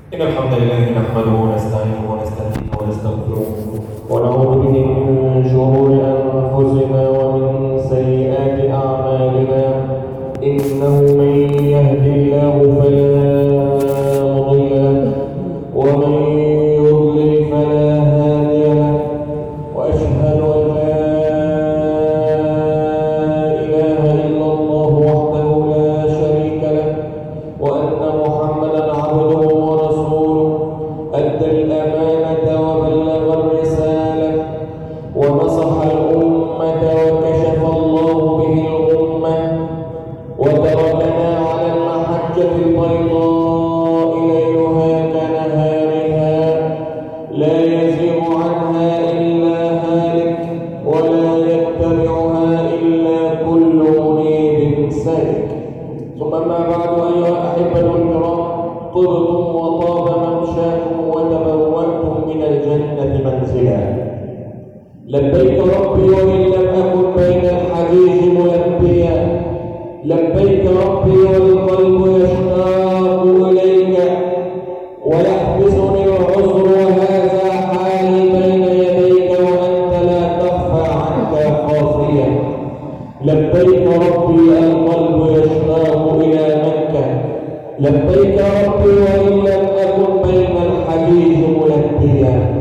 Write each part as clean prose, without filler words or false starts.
إن الحمد لله نحمده ونستعينه ونستهديه ونستغفره ونعوذ به من شرور أنفسنا ومن سيئات أعمالنا. إنه من يهد الله فلا مضل له ومن يضلل فلا هادي له، وأشهد أن لا إله إلا الله وحده لا شريك له، وأن محمدا عبده ورسوله أدى الأمانة وبلغ الرسالة ونصح الأمة وكشف الله به الغمة، وتركنا على المحجة البيضاء ليلها كنهارها لا يزيغ عنها إلا هالك ولا يتبعها إلا كل منيب سالك. ثم ما بعد، أيها الأحبة الكرام، طبتم وطاب ممشاكم وتبوأتم من الجنة منزلا. لبيك ربي وإن لم أكن بين الحجيج ملبيا، لبيك ربي والقلب يشتاق إليك ويحبسني العذر وهذا حالي بين يديك وأنت لا تخفى عنك خافية. لبيك ربي القلب يشتاق إلى مكة، لبيك ربي وإن لم أكن بين الحجيج ملبيا.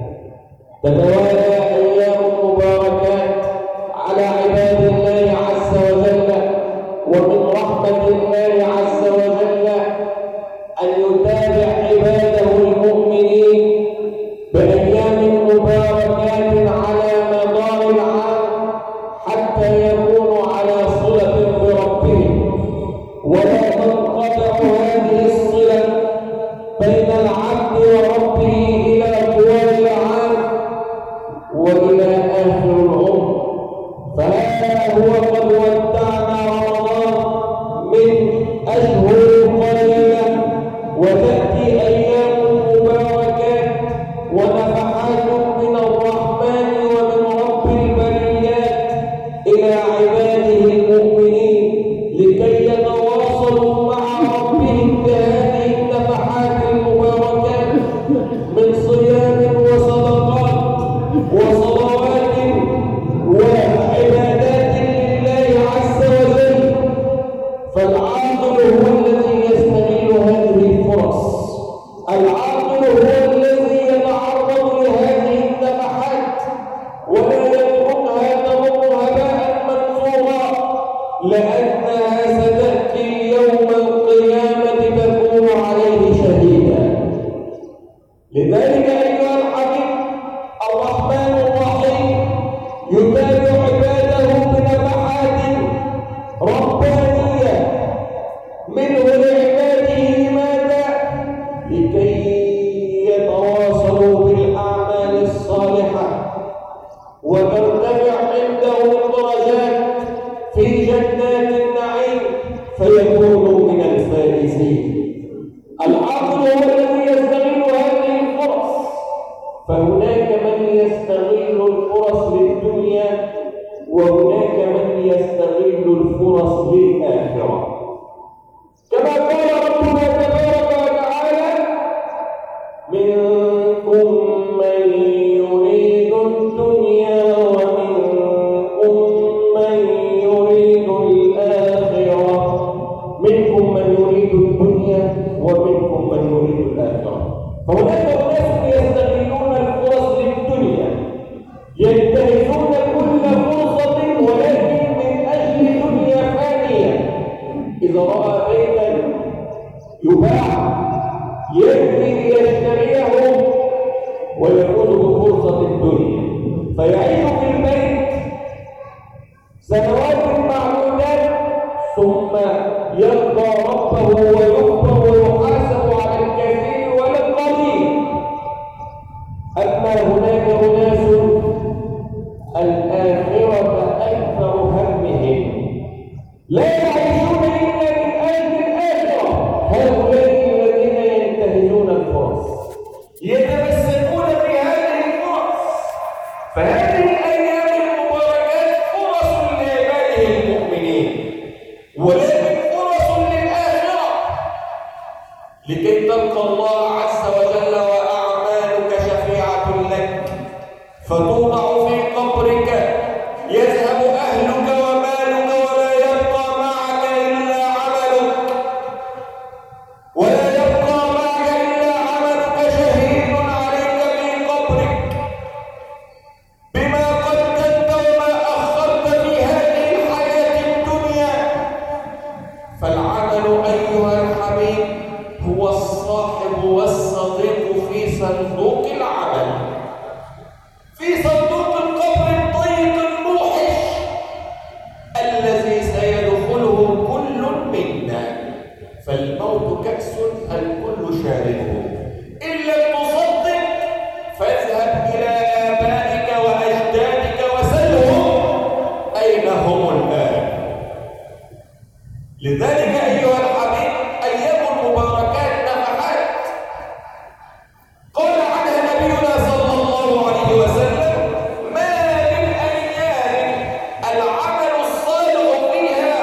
تتوالى أيام مباركات على عباد الله عز وجل، ومن رحمة الله عز وجل أن يتابع عباده المؤمنين بأيام مباركات على مدار العام حتى يكونوا على صلة بربهم، ولا تنقطع هذه الصلة بين العبد وربه إلى طوال العام وإلى آخر العمر. فهذا هو قد ودعنا رمضان من أشهر قليلة، وتأتي أيام مباركات ونفحات من الرحمن ومن رب البريات إلى عباده المؤمنين لكي يتواصلوا مع ربهم بهذه النفحات المباركات من صيام وصدقات وصلوات وعبادات لله عز وجل. فالعاقل هو الذي يستغل هذه الفرص، العاقل هو الذي يتعرض لهذه النفحات ولا يتركها تمر هباء منثورا، لأنها ستأتي يوم القيامة تكون عليه شهيدا. لذلك أيها الحبيب، الرحمن الرحيم يتابع عباده بنفحات ربانية منه لعباده. لماذا؟ لكي يتواصلوا بالأعمال الصالحة وترتفع عندهم الدرجات في جنات النعيم فيكونوا من الفائزين. العاقل هو الذي يستغل هذه الفرص، فهناك من يستغل الفرص للدنيا وهناك من يستغل الفرص للآخرة. كما قال ربنا تبارك وتعالى: منكم من يريد الدنيا ومنكم من يريد الآخرة. منكم من يريد الدنيا ومنكم من يريد الآخرة. فهناك أناس يستغلون الفرص للدنيا، ينتهزون كل فرصة ولكن من أجل دنيا فانية. إذا رأى بيتا يباع يجري ليشتريه ويفوز بفرصة الدنيا، فيعيش في البيت سنوات معدودات ثم يلقى ربه ويكبر ويحاسب على الكثير والقليل. أما هناك أناس الآخرة أكثر همهم، لا يعيشون إلا من أجل الآخرة. هؤلاء الذين ينتهزون الفرص، يتمسكون بهذه الفرص. فهذه الأيام المباركات فرص لعباده المؤمنين، ولكن فرص للآخرة لكي تلقى الله والصديق في صندوق العمل، في صندوق القبر الضيق الموحش الذي سيدخله كل منا. فالموت كأس الكل شاربه، إن لم تصدق فاذهب إلى آبائك وأجدادك وسلهم أين هم الآن. لذلك أيها الحبيب أيام المباركات نفحات قال عنها نبينا صلى الله عليه وسلم: ما من أيام العمل الصالح فيها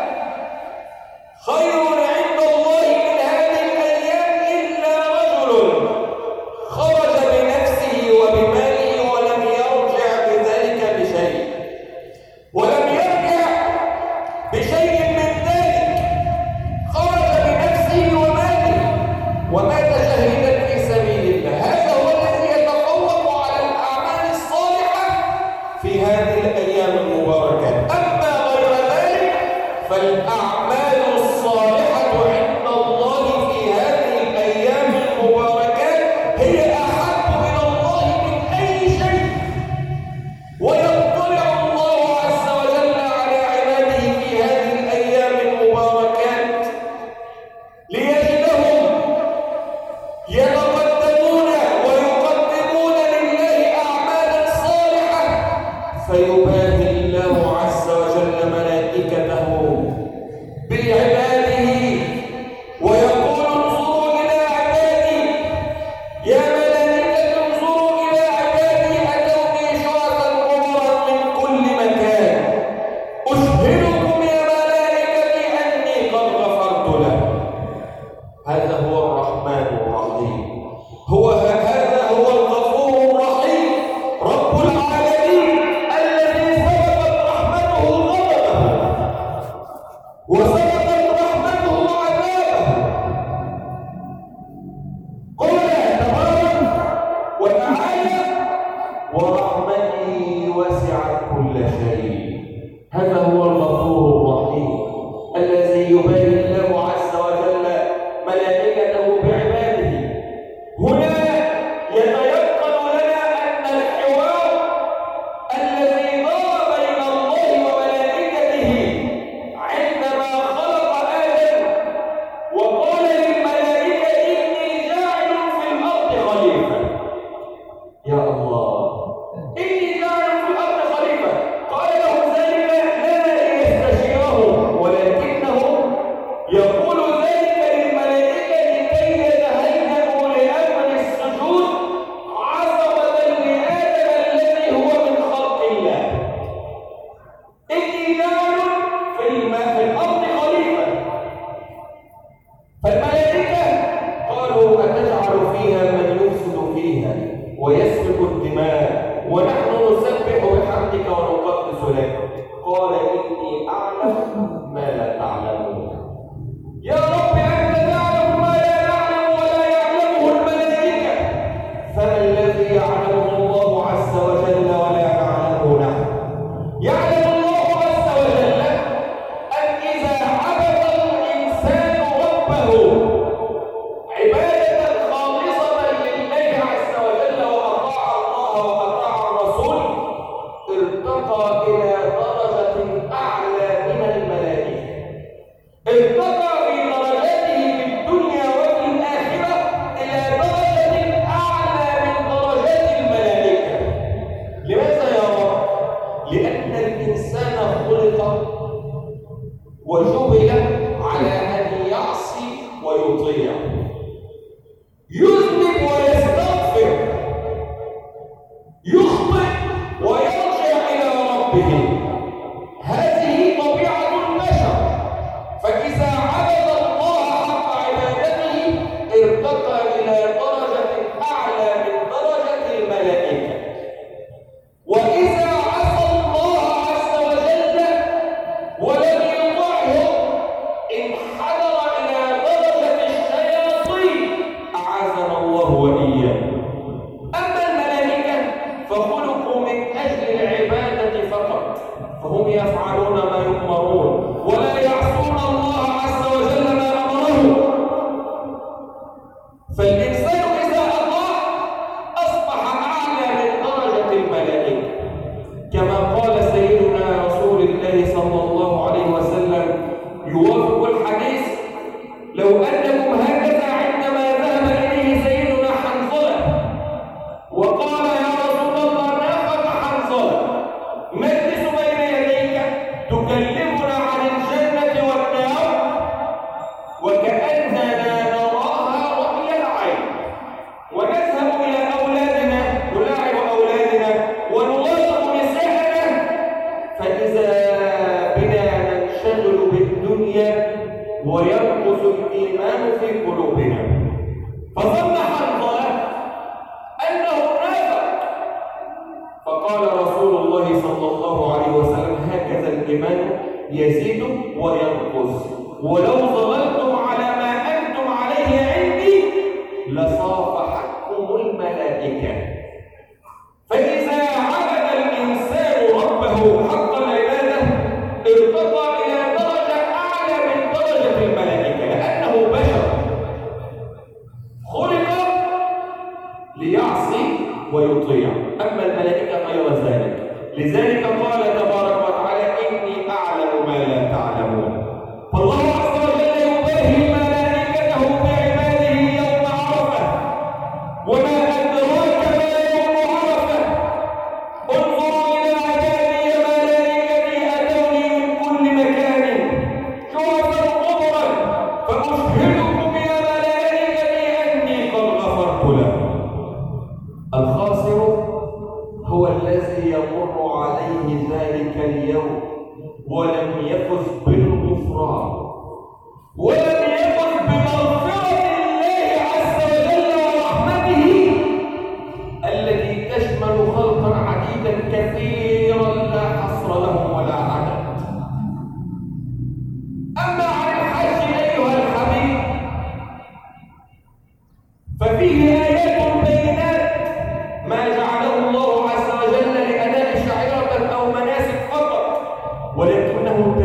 خير عند الله من هذه الأيام إلا رجل خرج بنفسه وبماله ولم يرجع بذلك بشيء، ولم يرجع بشيء من ذلك، خرج بنفسه وماله ومات شهيدا في سبيل الله. هذا هو الذي يتفوق على الأعمال الصالحة في هذه الأيام المباركات. أما غير ذلك فالأعمال الصالحة عند الله في هذه الأيام المباركات هي أحب إلى الله من أي شيء. ويطلع الله عز وجل على عباده في هذه الأيام المباركات ليجدهم يتقدمون ويقدمون لله أعمالا صالحة، فيباهي الله عز وجل ملائكته بعباده ويقول: انظروا إلى عبادي، يا ملائكة انظروا إلى عبادي أتوني شعثا غبرا من كل مكان، أشهدكم يا ملائكتي أني قد غفرت له. هذا هو الرحمن الرحيم، هذا هو الغفور الرحيم، رب العالمين الذي سبقت رحمته غضبه وسبقت رحمته عذابه. قال تبارك وتعالى: ورحمتي وسعت كل شيء. هذا هو الغفور الرحيم الذي يباهي الله عز وجل ملائكته بعباده. هنا يتيقن لنا أن الحوار الذي دار بين الله وملائكته عندما خلق آدم وقال للملائكة: إني جاعل في الأرض خليفة. يا الله، إني جاعل في الأرض خليفة. قال له ذلك لا ليستشيره، ولكنه يقول ذلك للملائكة لكي يتهيأوا لأمر السجود عظمة لآدم الذي هو من خلق الله. إني جاعل في الأرض خليفة. فالملائكة قالوا: أتجعل فيها من يفسد فيها ويسفك الدماء ونحن نسبح بحمدك ونقدس لك؟ قال: إني أعلم ما لا تعلمون. يا رب، أنت تعلم ما لا نعلم ولا يعلمه الملائكة، فما الذي يعلمه الله عز وجل ولا نعلمه نحن؟ يعلم الله عز وجل أن إذا عبد الإنسان ربه عبادة خالصة لله عز وجل وأطاع الله وأطاع الرسول ارتقى إلى درجة أعلى من الملائكة، ارتقى في درجاته في الدنيا وفي الآخرة إلى درجة أعلى من درجات الملائكة. لماذا يا رب؟ لأن الإنسان خلق وجبل على أن يعصي ويطيع، يذنب ويستغفر، يخطئ ويرجع إلى ربه. هذه طبيعة البشر. فإذا عبد الله حق عبادته ارتقى إلى درجة أعلى من درجة الملائكة. وإذا عصى الله عز وجل ولم يطعه انحدر إلى درجة الشياطين وينقص الإيمان في قلوبنا. فظن حنظلة أنه نافق، فقال رسول الله صلى الله عليه وسلم: هكذا الإيمان يزيد وينقص، ولو ظللتم على ما أنتم عليه عندي لصافحتكم الملائكة. فإذا عبد الإنسان ربه حق العبادة ارتقى إلى درجة أعلى من درجة الملائكة، لأنه بشر خلق ليعصي ويطيع، أما الملائكة غير ذلك. لذلك قال تبارك وتعالى: إني أعلم ما لا تعلمون. فالله عز وجل يباهي ملائكته بعباده يوم عرفة. وما أدراك ما يوم عرفة؟ انظروا إلى عبادي ملائكتي أتوني من كل مكان شرفا قبرا فأشهدكم يا ملائكتي أني قد غفرت لهم. الخاسر هو الذي يمر عليه ذلك اليوم ولم يفز بالغفران، ولم يفز بمغفرة الله عز وجل ورحمته التي تشمل خلقا عديدا كثيرا لا حصر لهم ولا عدد. أما عن الحج أيها الحبيب ففيه آيات بينات ما جعله الله عز وجل لأداء شعيرة أو مناسك فقط، ولكنه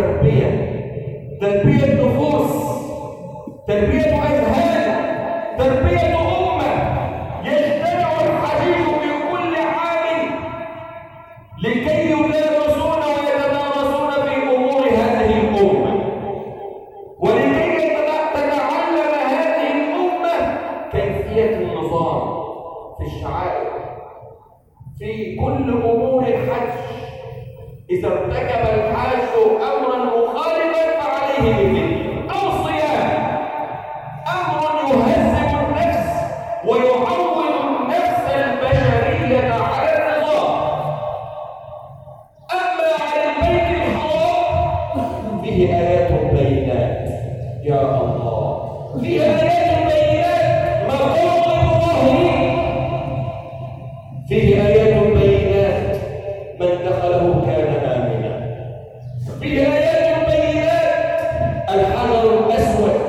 تربية نفوس، تربية أذهان، تربية أمة. يجتمع الحجيج في كل عام لكي يدارسون ويتدارسون في أمور هذه الأمة، ولكي تتعلم هذه الأمة كيفية النظام في الشعائر، في كل أمور الحج. إذا ارتكب الحاج أمرا مخالفا فعليه بفدية أو صيام، أمر يهذب النفس ويعود النفس البشرية على النظام. أما على البيت الحرام فيه آيات بينات، يا الله، فيه آيات بينات مغاضب الله، فيه آيات بينات من دخله كان آمنا، فيه آيات بينات الحجر الأسود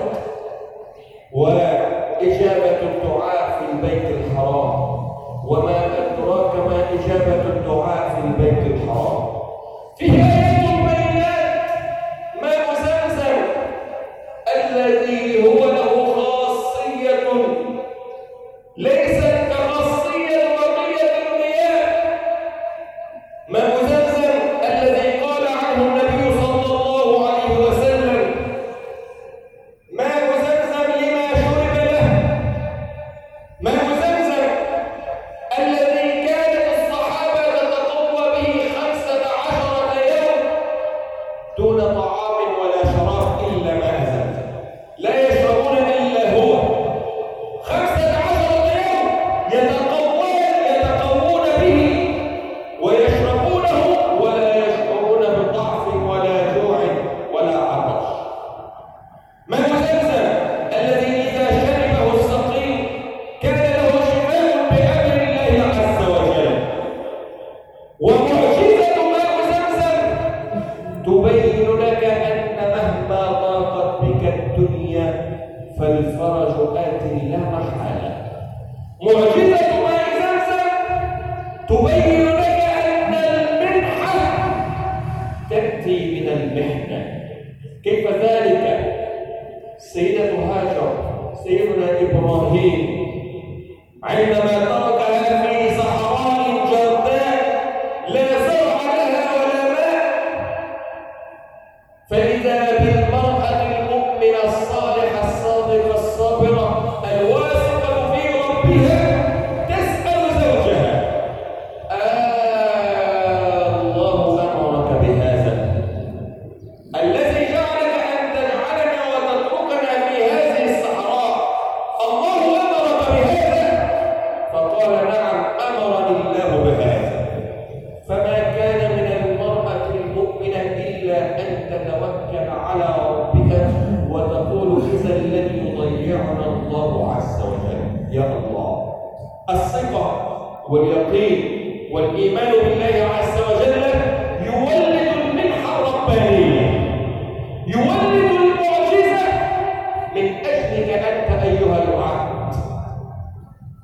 وإجابة الدعاء في البيت الحرام. وما أدراك ما إجابة الدعاء في البيت الحرام. فيه آيات بينات ماء زمزم الذي هو له خاصية ليست كخاصية بقية المياه. ماء زمزم الذي قال عنه النبي صلى الله عليه وسلم: ماء زمزم لما شرب له. ماء زمزم الذي كانت الصحابة تتقوى به 15 يوم دون طعام ولا شراب إلا ماء زمزم، لا يشربون إلا هو. 15 يوم يتقوون به ويشربونه ولا يشعرون بضعف ولا جوع ولا عطش. ماء زمزم الذي إذا شربه السقيم كان له شفاء بأمر الله عز وجل. ومعجزة ماء زمزم تبين لك أن مهما ضاقت بك الدنيا فالفرج آت لا محالة. معجزة ماء زمزم تبين لك أن المنحة تأتي من المحنة. كيف ذلك؟ سيدة هاجر، سيدنا إبراهيم عندما تركها في صحراء جرداء لا زرع لها ولا ماء، فإذا بالمرأة المؤمنة الصالحة الصادقة الصابرة الواثقة في ربها تسأل زوجها: الله أمرك بهذا الذي جعلك أن تجعلنا وتتركنا في هذه الصحراء، الله أمرك بهذا؟ فقال: نعم أمرني الله بهذا. فما كان من المرأة المؤمنة إلا أن تتوكل على ربها وتقول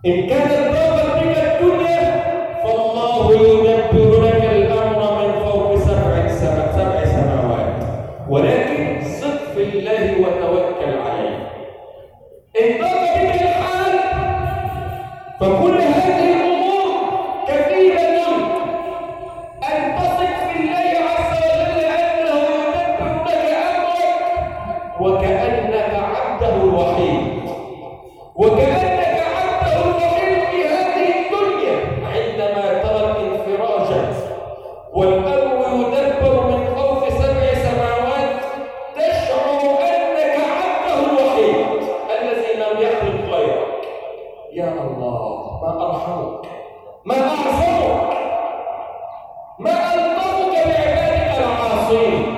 إن كانت ضاقت بك الدنيا فالله يدبر لك الأمر من فوق سبع سماوات، ولكن صدق في الله وتوكل عليه. إن ضاق بك الحال فكل هذه الأمور كفيلة أن تثق في الله عز وجل أنه يدبر لك أمرك، وكأنك عبده الوحيد، وكأنك عبده الوحيد في هذه الدنيا. عندما ترى الانفراج والأمر يدبر من فوق سبع سماوات تشعر أنك عبده الوحيد الذي لم يخلق غيرك. يا الله، ما أرحمك، ما أعظمك، ما ألطفك بعبادك العاصين.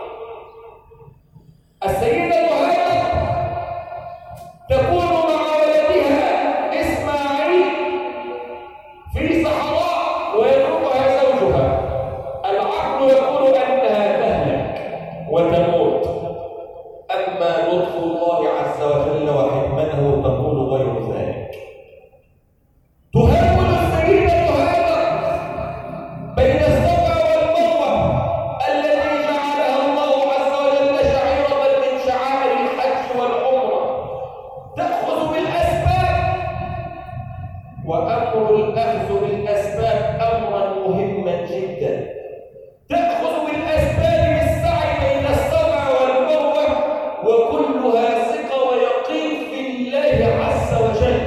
السيدة هاجر تكون مع ولدها إسماعيل في صحراء ويتركها زوجها. العقل يقول أنها تهلك وتموت، أما لطف الله عز وجل وحكمته تقول غير ذلك. تهاول السيدة هاجر بين الصفا والمروة التي جعلها الله عز وجل شعيرة من شعائر الحج والعمرة، تأخذ بالأسباب، وأمر الأخذ بالأسباب أمرا مهما جدا. تأخذ بالأسباب بالسعي بين الصفا والمروة، وكلها ثقة ويقين في الله عز وجل.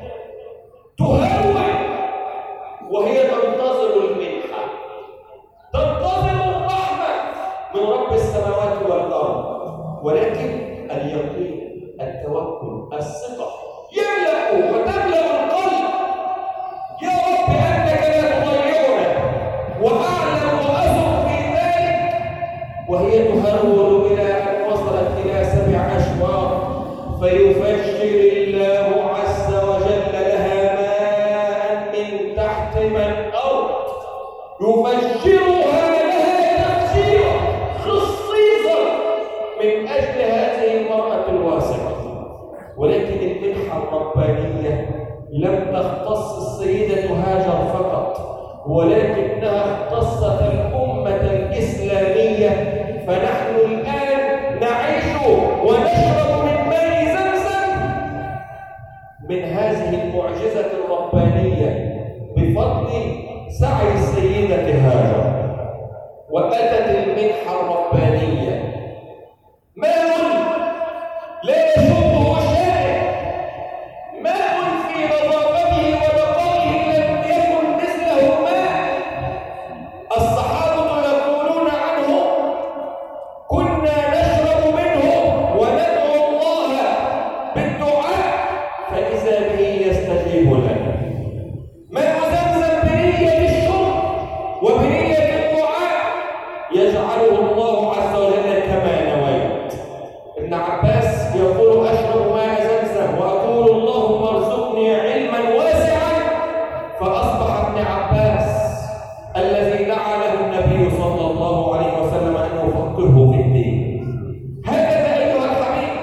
تهون وهي تنتظر المنحة، تنتظر الرحمة من رب السماوات والأرض، ولكن اليقين، التوكل، الثقة يملأ وتملأ القلب. يا رب أنك لا تضيعنا، وأعلم وأثق في ذلك. وهي تهرول إلى أن وصلت إلى 7 أشواط، فيفجر الله عز وجل لها ماء من تحت الأرض، يفجرها لها تفجيرا خصيصا من أجل هذه المرأة الواسعة. ولكن المنحة الربانية لم تختص السيدة هاجر فقط، ولكنها اختصت الأمة الإسلامية. فنحن الآن نعيش ونشرب من ماء زمزم من هذه المعجزة الربانية بفضل سعي السيدة هاجر. وأتت المنحة الربانية ماء لا يشوبه شيء، ماء في نظافته ونقائه لم يكن مثله ماء. الصحابة يقولون عنه كنا نشرب منه وندعو الله بالدعاء فإذا به يستجيب لنا. ماء زمزم بنية الشرب وبنية الدعاء يجعله الله عز وجل كما نويت. ابن عباس يقول أشرب ماء زمزم وأقول اللهم ارزقني علما واسعا، فأصبح ابن عباس الذي دعا له النبي صلى الله عليه وسلم أن يفقهه في الدين. هكذا أيها الحبيب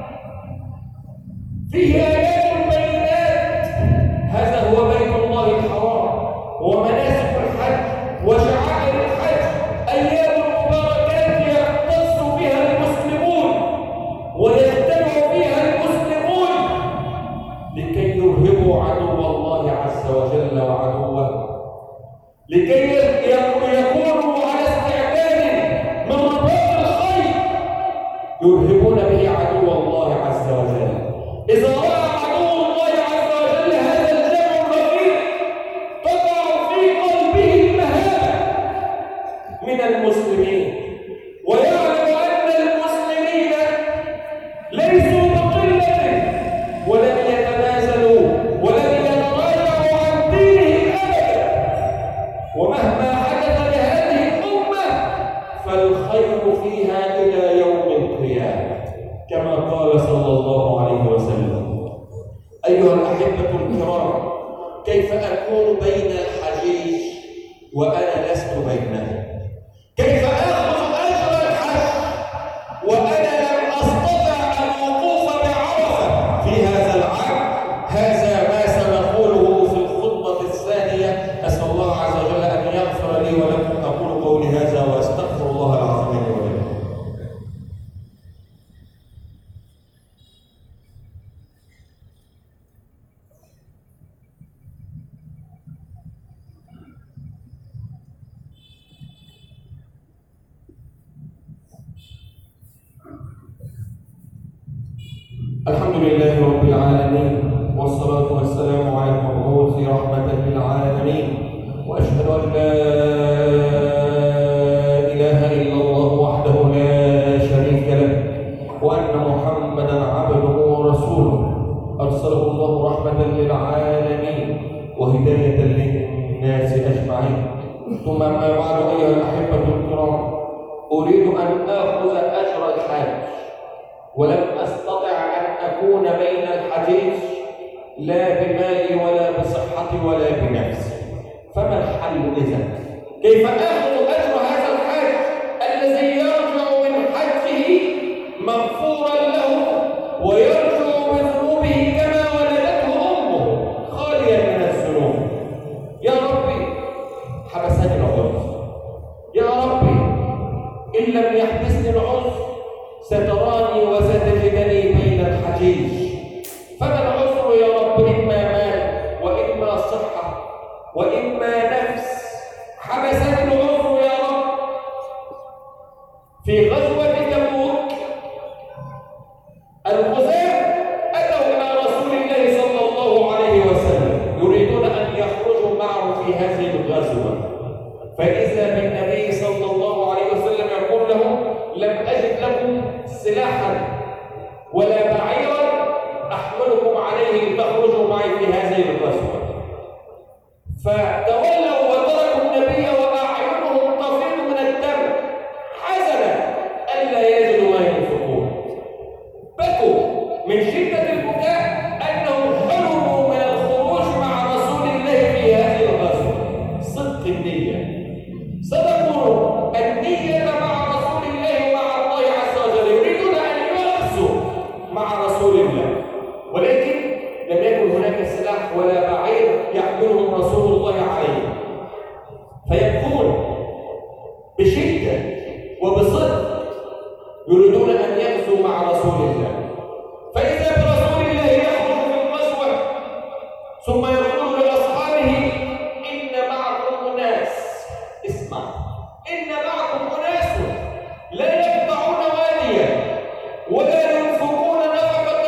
فيه آيات بينات. هذا هو بيت الله الحرام ومناسك الحج وشعائر الحج، أيام مباركات يختص بها المسلمون ويجتمع فيها المسلمون لكي يرهبوا عدو الله عز وجل وعدوه، لكي يكونوا على استعداد من رباط الخير يرهبون به عدو الله عز وجل. إذا رأى عدو الله عز وجل هذا الجمع الرفيق تقع في قلبه المهابة من المسلمين، ويعلم أن المسلمين ليسوا بقلة ولم يتنازلوا ولم يتراجعوا عن دينهم أبدا. ومهما حدث لهذه الأمة فالخير فيها إلى يوم القيامة كما قال صلى الله عليه وسلم. أيها الأحبة الكرام، كيف أكون بين الحجيج وأنا لست بينهم؟ كيف آخذ أجر الحج وأنا لم أستطع الوقوف بعرفة في هذا العام؟ هذا ما سنقول الحمد لله رب العالمين، والصلاة والسلام على المبعوث رحمة للعالمين، وأشهد أن لا إله إلا الله وحده لا شريك له، وأن محمدا عبده ورسوله أرسله الله رحمة للعالمين وهداية للناس أجمعين. ثم أما بعد أيها الأحبة الكرام، أريد أن آخذ أجر الحاج، ولم أستطع أن أكون بين الحجيج لا بمالي ولا بصحتي ولا بنفسي. فما الحل إذن؟ كيف آخذ أجر هذا الحاج الذي يرجع من حجه مغفورا له ويرجع بذنوبه كما ولدته أمه خاليا من الذنوب؟ يا ربي حبسني العذر، يا ربي إن لم يحبسني العذر ستراني وستجدني بين الحجيج. فما العذر يا رب؟ إما مال وإما صحة وإما نفس. حبسني العذر يا رب. في غزوة تبوك الغزاة أتوا إلى رسول الله صلى الله عليه وسلم يريدون أن يخرجوا معه في هذه الغزوة، فإذا بالنبي صلى الله عليه وسلم يقول لهم: لم أجد لكم سلاحا ولا بعيرا أحملكم عليه لتخرجوا معي في هذه الغزوة. فتولوا وتركوا النبي وأعينهم تفيض من الدم حزنا ألا يجدوا ما ينفقون. بكوا من شدة البكاء أنهم حلموا من الخروج مع رسول الله في هذه الغزوة. صدق النية، صدقوا النية مع رسول الله ومع الله عز وجل، يريدون أن يغزوا مع رسول الله، ولكن لم يكن هناك سلاح ولا بعير يحملهم رسول الله عليه، فيبكون بشدة وبصدق يريدون أن يغزوا مع رسول الله. فإذا برسول الله يخرج في الغزوة ثم يقول لأصحابه: إن معكم أناس، اسمع، إن معكم أناس لا يقطعون واديا ولا ينفقون نفقة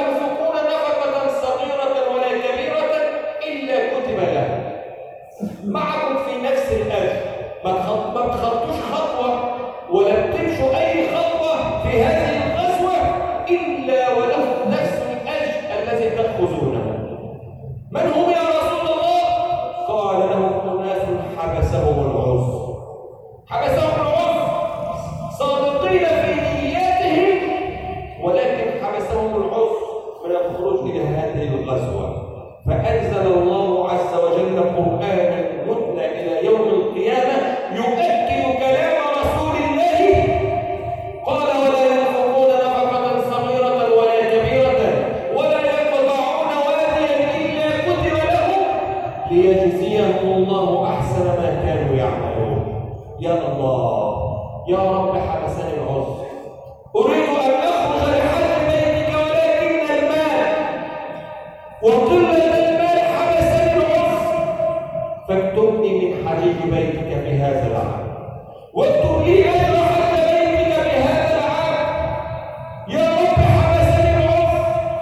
صغيرة ولا كبيرة إلا كتب له. معكم في نفس الأجر، ما تخطوش خطوة ولا تمشوا أي خطوة في هذه الغزوة إلا وله نفس الأجر الذي تأخذونه. من هم يا رسول الله؟ قال لهم: أناس حبسهم العذر، حبسهم العذر، صادقين في نياتهم، ولكن حبسهم العذر من الخروج إلى هذه الغزوة. فأنزل الله عز وجل قرآنا يتلى إلى يوم القيامة يؤكد كلام رسول الله. قال: ولا ينفقون نفقة صغيرة ولا كبيرة ولا يقطعون واديا إلا كتب لهم ليجزيهم الله أحسن ما كانوا يعملون. يا الله، يا رب حبسني العذر، أريد أن أخرج لحج بيتك ولكن المال وقلة المال حبسني العذر، فاكتبني من حجيج بيتك في هذا العام، واكتب لي أجر حج بيتك في هذا العام. يا رب حبسني العذر.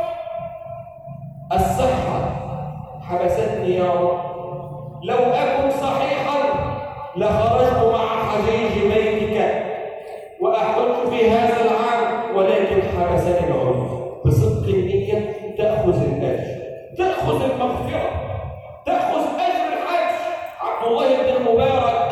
الصحة حبستني يا رب، لو أكن صحيحا لخرجت مع حجيج بيتك وأحج في هذا العام، ولكن حبسني العذر. بصدق النية تأخذ الأجر، تأخذ المغفرة، تأخذ أجر الحج. عبد الله بن المبارك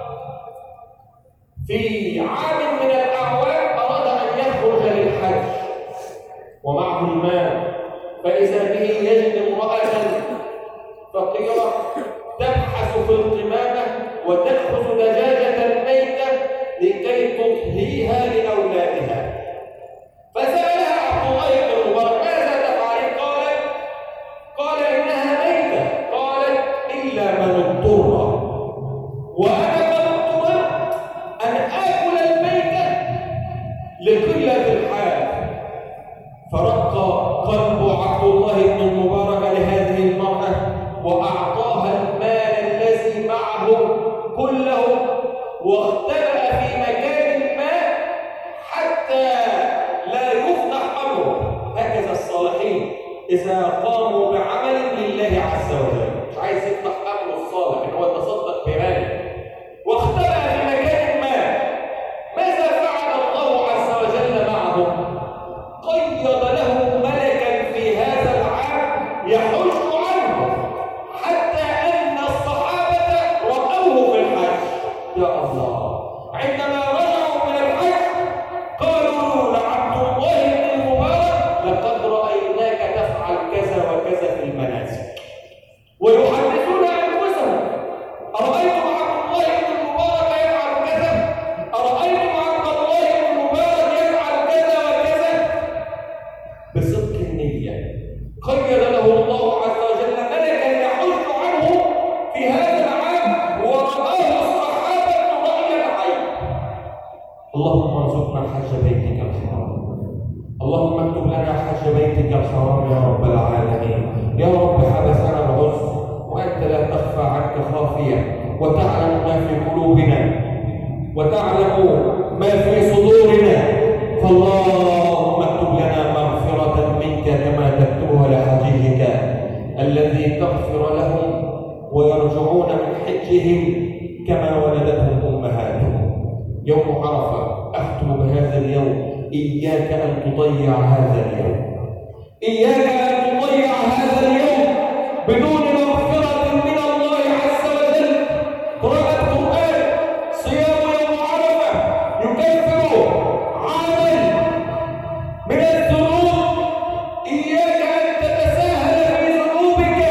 في عام من الأعوام أراد أن يخرج للحج ومعه المال، فإذا به يجد امرأة فقيرة تبحث في القمامة وتأخذ دجاجة ميتة لكي تطهيها لأولادها. فسألها عبد الله بن المبارك: ماذا تفعلين؟ قال: إنها ميتة. قالت: إلا من اضطر، وأنا قد اضطررت أن آكل الميت إذا قاموا بعمل لله عز وجل، مش عايز يفتح أمره الصالح إن هو يتصدق بماله واختبأ في مكان ما، ماذا فعل الله عز وجل معهم؟ قيض له ملكا في هذا العام يحج عنه، حتى أن الصحابة رأوه في الحج. يا الله، عندما رجعوا من الحج قالوا لعبد الله بن المبارك لقد رأيناك تفعل كذا وكذا في المناسك، ويحدثون أنفسهم: أرأيتم عبد الله بن المبارك يفعل كذا؟ أرأيتم عبد الله بن المبارك يفعل كذا وكذا؟ بصدق النية قيد له الله عز وجل ملكا يحج عنه في هذا العام، ورآه الصحابة رأي العين. اللهم ارزقنا حج بيتك الحرام، اللهم اكتب لنا حج بيتك الحرام يا رب العالمين. يا رب حبسنا العذر وأنت لا تخفى عنك خافية، وتعلم ما في قلوبنا وتعلم ما في صدورنا، فاللهم اكتب لنا مغفرة منك كما تكتبها لحجيجك الذي تغفر لهم ويرجعون من حجهم كما ولدتهم أمهاتهم. يوم عرفة أختم بهذا اليوم: إياك أن تضيع هذا اليوم، إياك أن تضيع هذا اليوم بدون مغفرة من الله عز وجل. قراءة القرآن، صيام يوم عرفة يكفر عاما من الذنوب. إياك أن تتساهل في ذنوبك،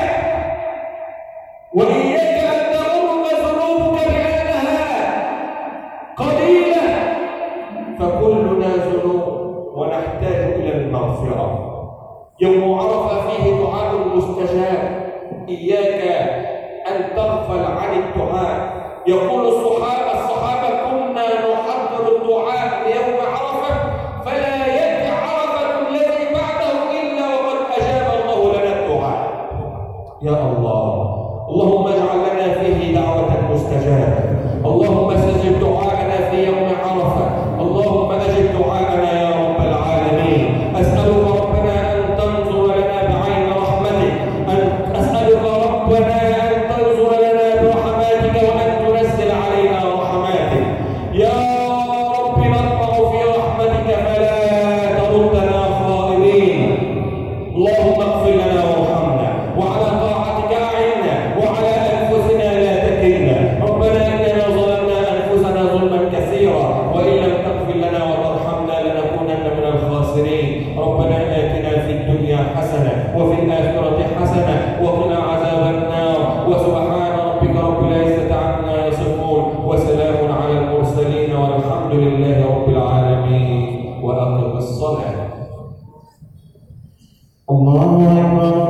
وإياك أن تغرك ذنوبك بأنها قليلة، فكلنا ذنوب ونحتاج إلى المغفرة. يوم عرفة فيه دعاء مستجاب، إياك أن تغفل عن الدعاء. يقول الصحابة: كنا نحضر الدعاء ليوم عرفة فلا يأتي عرفة الذي بعده إلا وقد أجاب الله لنا الدعاء. يا الله، اللهم اجعل لنا فيه دعوة مستجابة، اللهم استجب دعاءنا في يوم عرفة، اللهم أجب دعاءنا يا رب العالمين. أسألك ربنا أن تنظر لنا بعين رحمتك، أسألك ربنا أن تنظر لنا برحماتك وأن تنزل علينا رحماتك. يا رب نطمع في رحمتك فلا تردنا خائبين. اللهم اغفر لنا وارحمنا، وعلى طاعتك أعنا، وعلى أنفسنا لا تكلنا. ربنا إننا ظلمنا أنفسنا ظلما كثيرا، وإن لم تغفر لنا وترحمنا لنكونن من الخاسرين. ربنا آتنا في الدنيا حسنة وفي الآخرة حسنة وقنا عذاب النار. وسبحان ربك رب العزة عما يصفون، وسلام على المرسلين، والحمد لله رب العالمين. وأقم الصلاة. الله أكبر.